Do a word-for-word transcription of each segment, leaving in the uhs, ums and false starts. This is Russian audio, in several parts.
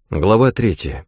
Глава третья.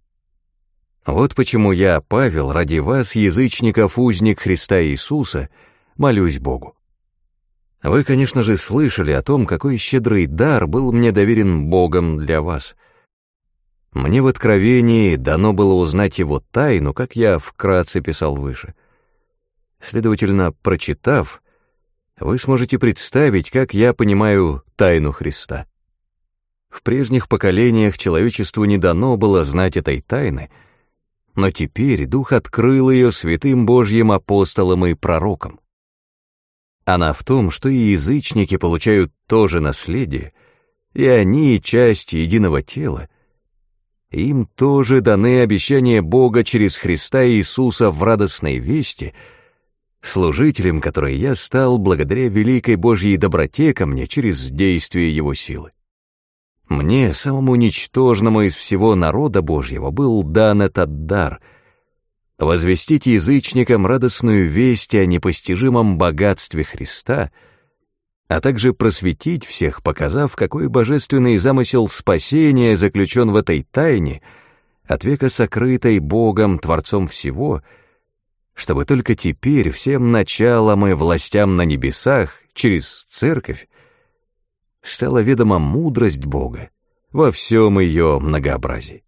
Вот почему я, Павел, ради вас, язычников, узник Христа Иисуса, молюсь Богу. Вы, конечно же, слышали о том, какой щедрый дар был мне доверен Богом для вас. Мне в Откровении дано было узнать его тайну, как я вкратце писал выше. Следовательно, прочитав, вы сможете представить, как я понимаю тайну Христа. В прежних поколениях человечеству не дано было знать этой тайны, но теперь Дух открыл ее святым Божьим апостолам и пророкам. Она в том, что и язычники получают то же наследие, и они часть единого тела. Им тоже даны обещания Бога через Христа Иисуса в радостной вести, служителем которой я стал благодаря великой Божьей доброте ко мне через действие Его силы. Мне, самому ничтожному из всего народа Божьего, был дан этот дар — возвестить язычникам радостную весть о непостижимом богатстве Христа, а также просветить всех, показав, какой божественный замысел спасения заключен в этой тайне, от века сокрытой Богом, Творцом всего, чтобы только теперь всем началам и властям на небесах, через Церковь, стала ведома мудрость Бога во всем ее многообразии.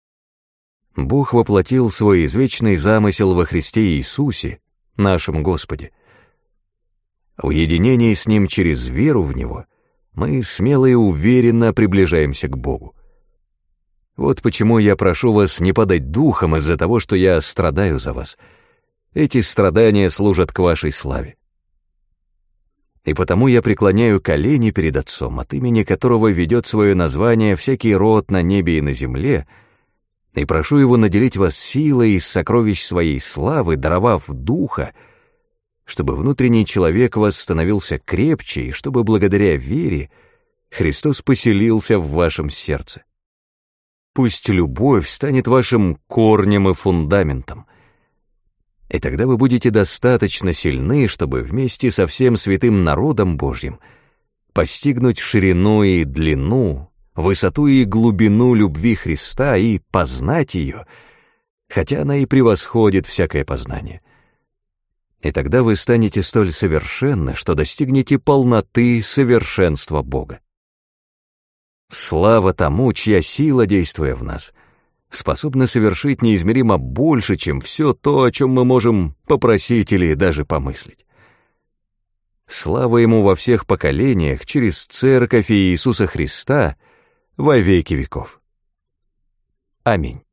Бог воплотил свой извечный замысел во Христе Иисусе, нашем Господе. В уединении с Ним через веру в Него мы смело и уверенно приближаемся к Богу. Вот почему я прошу вас не падать духом из-за того, что я страдаю за вас. Эти страдания служат к вашей славе. И потому я преклоняю колени перед Отцом, от имени которого ведет свое название всякий род на небе и на земле, и прошу Его наделить вас силой из сокровищ Своей славы, даровав Духа, чтобы внутренний человек вас становился крепче, и чтобы благодаря вере Христос поселился в вашем сердце. Пусть любовь станет вашим корнем и фундаментом, и тогда вы будете достаточно сильны, чтобы вместе со всем святым народом Божьим постигнуть ширину и длину, высоту и глубину любви Христа и познать ее, хотя она и превосходит всякое познание. И тогда вы станете столь совершенны, что достигнете полноты совершенства Бога. Слава тому, чья сила, действуя в нас, способна совершить неизмеримо больше, чем все то, о чем мы можем попросить или даже помыслить. Слава Ему во всех поколениях, через Церковь и Иисуса Христа, во веки веков. Аминь.